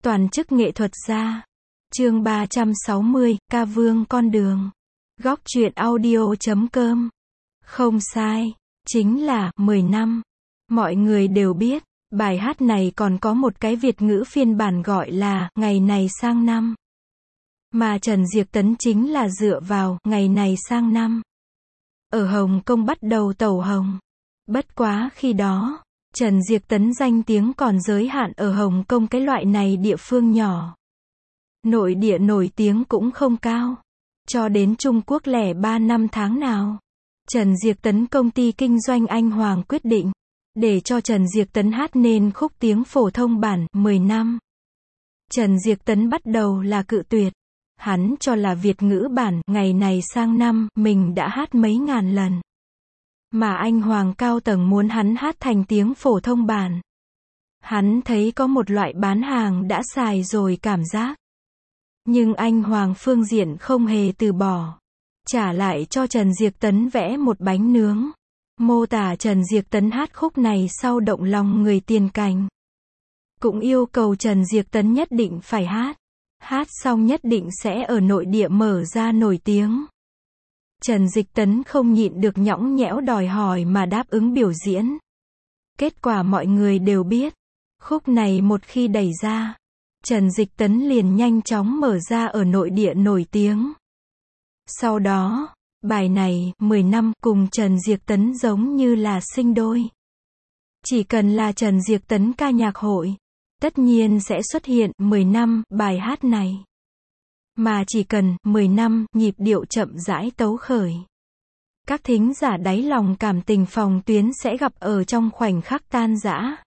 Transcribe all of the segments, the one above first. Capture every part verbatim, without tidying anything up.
Toàn chức nghệ thuật gia. Chương ba trăm sáu mươi, Ca Vương con đường. Góc truyện audio chấm com. Không sai, chính là mười năm. Mọi người đều biết, bài hát này còn có một cái Việt ngữ phiên bản gọi là Ngày này sang năm. Mà Trần Diệp Tấn chính là dựa vào Ngày này sang năm. Ở Hồng Kông bắt đầu tẩu hồng. Bất quá khi đó, Trần Diệp Tấn danh tiếng còn giới hạn ở Hồng Kông cái loại này địa phương nhỏ. Nội địa nổi tiếng cũng không cao. Cho đến Trung Quốc lẻ ba năm tháng nào, Trần Diệp Tấn công ty kinh doanh Anh Hoàng quyết định để cho Trần Diệp Tấn hát nên khúc tiếng phổ thông bản mười năm. Trần Diệp Tấn bắt đầu là cự tuyệt. Hắn cho là Việt ngữ bản Ngày này sang năm mình đã hát mấy ngàn lần. Mà Anh Hoàng cao tầng muốn hắn hát thành tiếng phổ thông bản. Hắn thấy có một loại bán hàng đã xài rồi cảm giác. Nhưng Anh Hoàng phương diện không hề từ bỏ. Trả lại cho Trần Diệp Tấn vẽ một bánh nướng. Mô tả Trần Diệp Tấn hát khúc này sau động lòng người tiền cảnh. Cũng yêu cầu Trần Diệp Tấn nhất định phải hát. Hát xong nhất định sẽ ở nội địa mở ra nổi tiếng. Trần Diệp Tấn không nhịn được nhõng nhẽo đòi hỏi mà đáp ứng biểu diễn. Kết quả mọi người đều biết. Khúc này một khi đẩy ra, Trần Diệp Tấn liền nhanh chóng mở ra ở nội địa nổi tiếng. Sau đó, bài này, mười năm, cùng Trần Diệp Tấn giống như là sinh đôi. Chỉ cần là Trần Diệp Tấn ca nhạc hội, tất nhiên sẽ xuất hiện mười năm bài hát này. Mà chỉ cần mười năm nhịp điệu chậm rãi tấu khởi. Các thính giả đáy lòng cảm tình phòng tuyến sẽ gặp ở trong khoảnh khắc tan rã.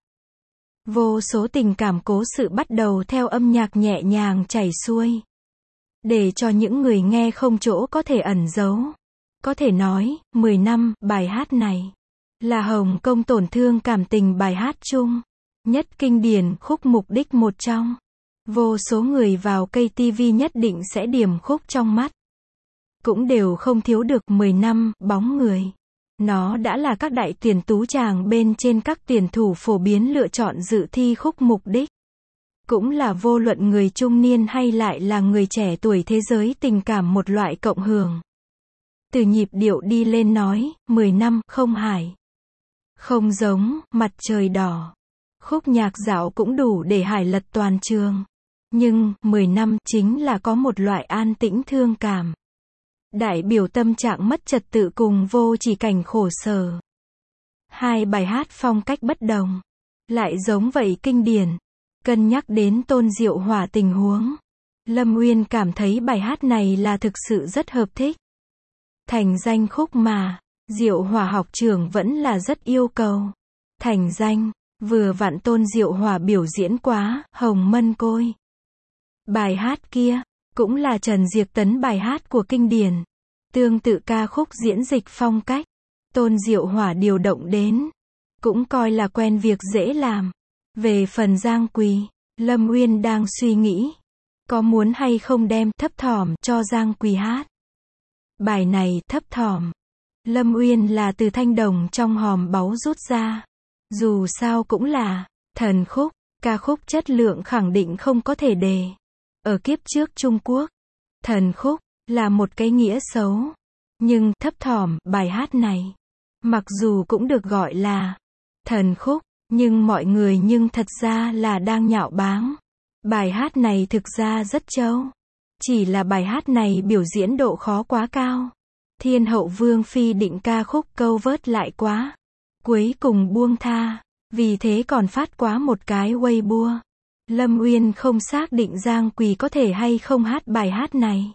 Vô số tình cảm cố sự bắt đầu theo âm nhạc nhẹ nhàng chảy xuôi. Để cho những người nghe không chỗ có thể ẩn giấu. Có thể nói, mười năm, bài hát này là Hồng Kông tổn thương cảm tình bài hát chung nhất kinh điển khúc mục đích một trong. Vô số người vào cây ti vi nhất định sẽ điểm khúc trong mắt. Cũng đều không thiếu được mười năm, bóng người. Nó đã là các đại tuyển tú chàng bên trên các tuyển thủ phổ biến lựa chọn dự thi khúc mục đích. Cũng là vô luận người trung niên hay lại là người trẻ tuổi thế giới tình cảm một loại cộng hưởng. Từ nhịp điệu đi lên nói, mười năm, không hải. Không giống, mặt trời đỏ. Khúc nhạc dạo cũng đủ để hải lật toàn trường. Nhưng, mười năm, chính là có một loại an tĩnh thương cảm. Đại biểu tâm trạng mất trật tự cùng vô chỉ cảnh khổ sở. Hai bài hát phong cách bất đồng. Lại giống vậy kinh điển. Cân nhắc đến Tôn Diệu Hỏa tình huống. Lâm Uyên cảm thấy bài hát này là thực sự rất hợp thích. Thành danh khúc mà, Diệu Hỏa học trưởng vẫn là rất yêu cầu. Thành danh, vừa vặn Tôn Diệu Hỏa biểu diễn quá, Hồng Mân Côi. Bài hát kia, cũng là Trần Diệp Tấn bài hát của kinh điển. Tương tự ca khúc diễn dịch phong cách. Tôn Diệu Hỏa điều động đến. Cũng coi là quen việc dễ làm. Về phần Giang Quỳ, Lâm Uyên đang suy nghĩ. Có muốn hay không đem Thấp Thỏm cho Giang Quỳ hát. Bài này Thấp Thỏm. Lâm Uyên là từ thanh đồng trong hòm báu rút ra. Dù sao cũng là thần khúc, ca khúc chất lượng khẳng định không có thể đề. Ở kiếp trước Trung Quốc, thần khúc là một cái nghĩa xấu. Nhưng Thấp Thỏm, bài hát này, mặc dù cũng được gọi là thần khúc, nhưng mọi người nhưng thật ra là đang nhạo báng. Bài hát này thực ra rất trâu. Chỉ là bài hát này biểu diễn độ khó quá cao. Thiên hậu Vương Phi định ca khúc câu vớt lại quá. Cuối cùng buông tha. Vì thế còn phát quá một cái Weibo. Lâm Uyên không xác định Giang Quỳ có thể hay không hát bài hát này.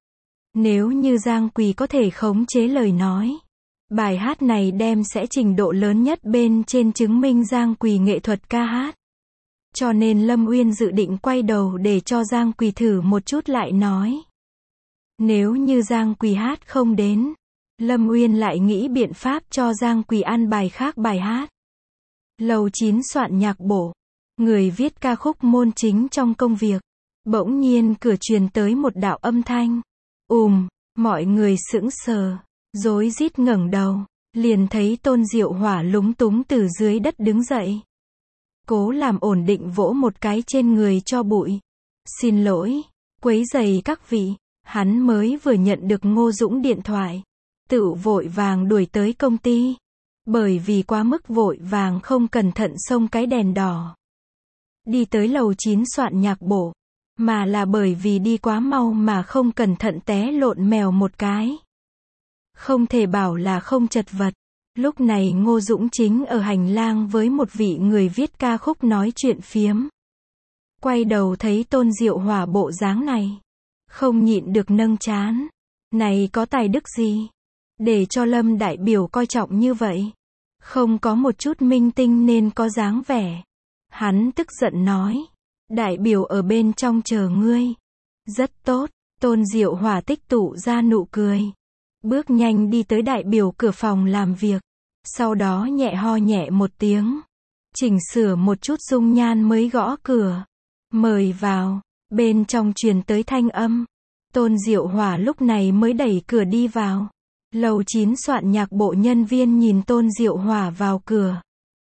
Nếu như Giang Quỳ có thể khống chế lời nói, bài hát này đem sẽ trình độ lớn nhất bên trên chứng minh Giang Quỳ nghệ thuật ca hát. Cho nên Lâm Uyên dự định quay đầu để cho Giang Quỳ thử một chút lại nói. Nếu như Giang Quỳ hát không đến, Lâm Uyên lại nghĩ biện pháp cho Giang Quỳ ăn bài khác bài hát. Lầu chín soạn nhạc bổ. Người viết ca khúc môn chính trong công việc. Bỗng nhiên cửa truyền tới một đạo âm thanh. Ùm, mọi người sững sờ, rối rít ngẩng đầu, liền thấy Tôn Diệu Hỏa lúng túng từ dưới đất đứng dậy. cố làm ổn định vỗ một cái trên người cho bụi. Xin lỗi, quấy rầy các vị, hắn mới vừa nhận được Ngô Dũng điện thoại. Tự vội vàng đuổi tới công ty. Bởi vì quá mức vội vàng không cẩn thận xông cái đèn đỏ. Đi tới lầu chín soạn nhạc bộ. Mà là bởi vì đi quá mau mà không cẩn thận té lộn mèo một cái. Không thể bảo là không chật vật. Lúc này Ngô Dũng chính ở hành lang với một vị người viết ca khúc nói chuyện phiếm. Quay đầu thấy Tôn Diệu Hỏa bộ dáng này. Không nhịn được nâng trán. Này có tài đức gì? Để cho Lâm đại biểu coi trọng như vậy. Không có một chút minh tinh nên có dáng vẻ. Hắn tức giận nói. Đại biểu ở bên trong chờ ngươi. Rất tốt. Tôn Diệu Hỏa tích tụ ra nụ cười. Bước nhanh đi tới đại biểu cửa phòng làm việc. Sau đó nhẹ ho nhẹ một tiếng. Chỉnh sửa một chút dung nhan mới gõ cửa. Mời vào. Bên trong truyền tới thanh âm. Tôn Diệu Hỏa lúc này mới đẩy cửa đi vào. Lầu chín soạn nhạc bộ nhân viên nhìn Tôn Diệu Hỏa vào cửa.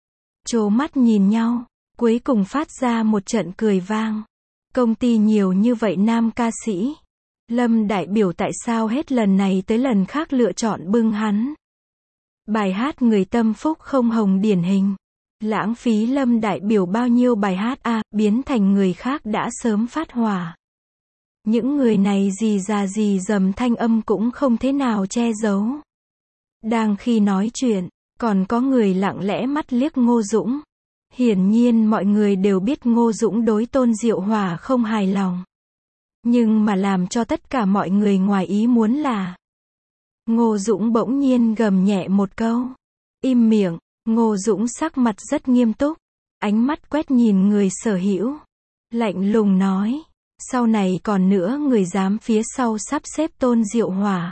Trố mắt nhìn nhau. Cuối cùng phát ra một trận cười vang. Công ty nhiều như vậy nam ca sĩ. Lâm đại biểu tại sao hết lần này tới lần khác lựa chọn bưng hắn. Bài hát người tâm phúc không hồng điển hình. Lãng phí Lâm đại biểu bao nhiêu bài hát a, à, biến thành người khác đã sớm phát hỏa. Những người này gì già gì dầm thanh âm cũng không thế nào che giấu. Đang khi nói chuyện, còn có người lặng lẽ mắt liếc Ngô Dũng. Hiển nhiên mọi người đều biết Ngô Dũng đối Tôn Diệu Hỏa không hài lòng. Nhưng mà làm cho tất cả mọi người ngoài ý muốn là Ngô Dũng bỗng nhiên gầm nhẹ một câu. Im miệng. Ngô Dũng sắc mặt rất nghiêm túc. Ánh mắt quét nhìn người sở hữu. Lạnh lùng nói. Sau này còn nữa người dám phía sau sắp xếp Tôn Diệu Hỏa.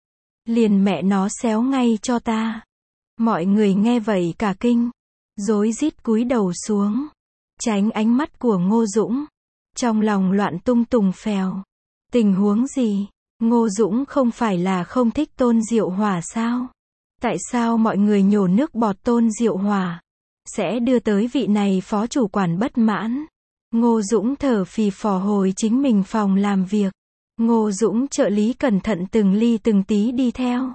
Liền mẹ nó xéo ngay cho ta. Mọi người nghe vậy cả kinh. Rối rít cúi đầu xuống. Tránh ánh mắt của Ngô Dũng. Trong lòng loạn tung tùng phèo. Tình huống gì? Ngô Dũng không phải là không thích Tôn Diệu Hỏa sao? Tại sao mọi người nhổ nước bọt Tôn Diệu Hỏa? Sẽ đưa tới vị này phó chủ quản bất mãn. Ngô Dũng thở phì phò hồi chính mình phòng làm việc. Ngô Dũng trợ lý cẩn thận từng ly từng tí đi theo.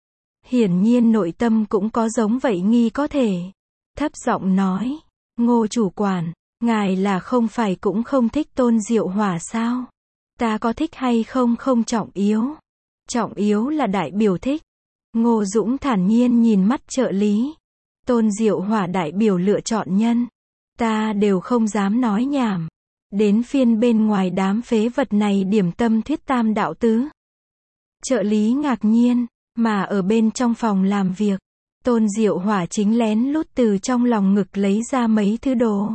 Hiển nhiên nội tâm cũng có giống vậy nghi có thể. Thấp giọng nói. Ngô chủ quản, ngài là không phải cũng không thích Tôn Diệu Hỏa sao? Ta có thích hay không không trọng yếu. Trọng yếu là đại biểu thích. Ngô Dũng thản nhiên nhìn mắt trợ lý. Tôn Diệu Hỏa đại biểu lựa chọn nhân. Ta đều không dám nói nhảm. Đến phiên bên ngoài đám phế vật này điểm tâm thuyết tam đạo tứ. Trợ lý ngạc nhiên, mà ở bên trong phòng làm việc. Tôn Diệu Hỏa chính lén lút từ trong lòng ngực lấy ra mấy thứ đồ.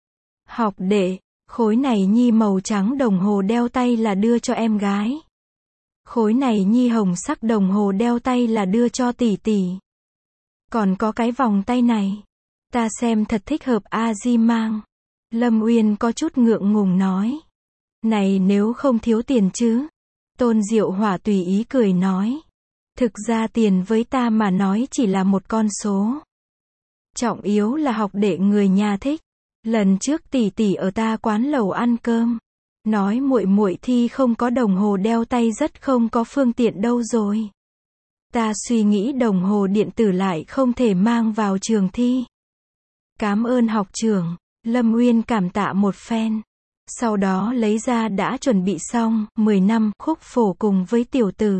Học đệ, khối này nhi màu trắng đồng hồ đeo tay là đưa cho em gái. Khối này nhi hồng sắc đồng hồ đeo tay là đưa cho tỷ tỷ. Còn có cái vòng tay này. Ta xem thật thích hợp a di mang. Lâm Uyên có chút ngượng ngùng nói. Này nếu không thiếu tiền chứ. Tôn Diệu Hỏa tùy ý cười nói. Thực ra tiền với ta mà nói chỉ là một con số. Trọng yếu là học đệ người nhà thích. Lần trước tỷ tỷ ở ta quán lẩu ăn cơm. Nói muội muội thi không có đồng hồ đeo tay rất không có phương tiện đâu rồi. Ta suy nghĩ đồng hồ điện tử lại không thể mang vào trường thi. Cảm ơn học trưởng. Lâm Uyên cảm tạ một phen. Sau đó lấy ra đã chuẩn bị xong, mười năm khúc phổ cùng với tiểu tử.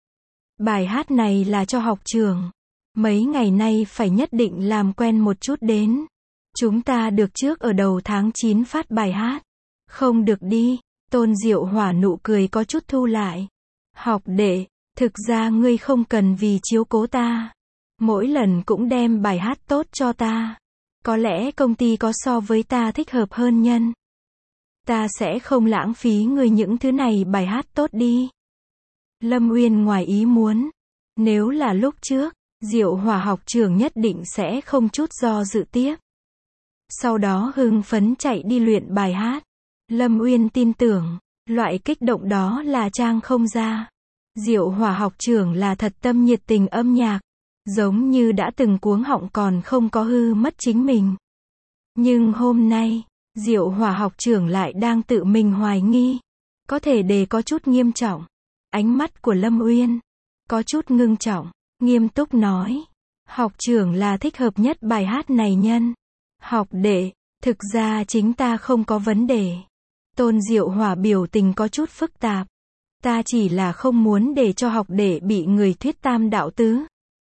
Bài hát này là cho học trưởng. Mấy ngày nay phải nhất định làm quen một chút đến. Chúng ta được trước ở đầu tháng chín phát bài hát. Không được đi. Tôn Diệu Hỏa nụ cười có chút thu lại. Học đệ, thực ra ngươi không cần vì chiếu cố ta. Mỗi lần cũng đem bài hát tốt cho ta. Có lẽ công ty có so với ta thích hợp hơn nhân. Ta sẽ không lãng phí ngươi những thứ này bài hát tốt đi. Lâm Uyên ngoài ý muốn. Nếu là lúc trước, Diệu Hỏa học trưởng nhất định sẽ không chút do dự tiếp. Sau đó hưng phấn chạy đi luyện bài hát. Lâm Uyên tin tưởng, loại kích động đó là trang không ra. Diệu Hỏa học trưởng là thật tâm nhiệt tình âm nhạc. Giống như đã từng cuống họng còn không có hư mất chính mình. Nhưng hôm nay, Diệu Hỏa học trưởng lại đang tự mình hoài nghi. Có thể đề có chút nghiêm trọng. Ánh mắt của Lâm Uyên có chút ngưng trọng, nghiêm túc nói. Học trưởng là thích hợp nhất bài hát này nhân. Học đệ, thực ra chính ta không có vấn đề. Tôn Diệu Hỏa biểu tình có chút phức tạp. Ta chỉ là không muốn để cho học đệ bị người thuyết tam đạo tứ.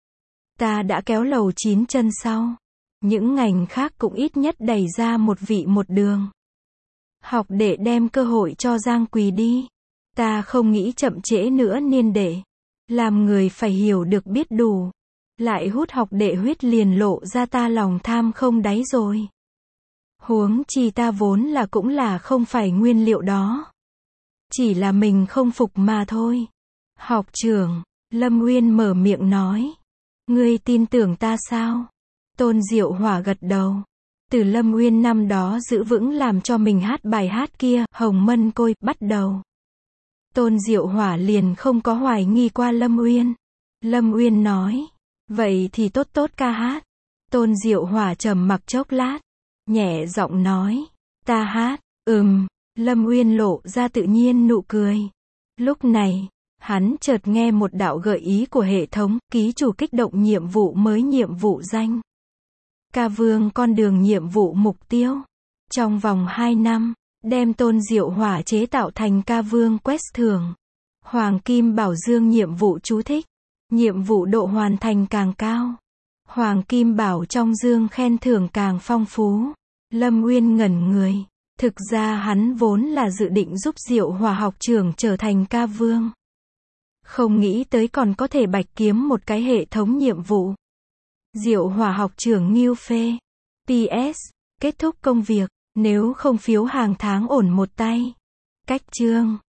Ta đã kéo lầu chín chân sau. Những ngành khác cũng ít nhất đẩy ra một vị một đường. Học đệ đem cơ hội cho Giang Quỳ đi. Ta không nghĩ chậm trễ nữa niên đệ. Làm người phải hiểu được biết đủ. Lại hút học đệ huyết liền lộ ra ta lòng tham không đáy rồi. Huống chi ta vốn là cũng là không phải nguyên liệu đó. Chỉ là mình không phục mà thôi. Học trưởng, Lâm Uyên mở miệng nói. Ngươi tin tưởng ta sao? Tôn Diệu Hỏa gật đầu. Từ Lâm Uyên năm đó giữ vững làm cho mình hát bài hát kia, Hồng Mân Côi, bắt đầu. Tôn Diệu Hỏa liền không có hoài nghi qua Lâm Uyên. Lâm Uyên nói. Vậy thì tốt tốt ca hát. Tôn Diệu Hỏa trầm mặc chốc lát. Nhẹ giọng nói. Ta hát, ừm. Lâm Uyên lộ ra tự nhiên nụ cười. Lúc này, hắn chợt nghe một đạo gợi ý của hệ thống, ký chủ kích động nhiệm vụ mới nhiệm vụ danh. Ca Vương con đường nhiệm vụ mục tiêu. Trong vòng hai năm, đem Tôn Diệu Hỏa chế tạo thành Ca Vương quest thưởng. Hoàng Kim Bảo Dương nhiệm vụ chú thích. Nhiệm vụ độ hoàn thành càng cao. Hoàng Kim Bảo trong dương khen thưởng càng phong phú. Lâm Uyên ngẩn người. Thực ra hắn vốn là dự định giúp Diệu Hỏa học trưởng trở thành Ca Vương. Không nghĩ tới còn có thể bạch kiếm một cái hệ thống nhiệm vụ. Diệu Hỏa học trưởng nghiêu phê. pê ét. Kết thúc công việc, nếu không phiếu hàng tháng ổn một tay. Cách chương.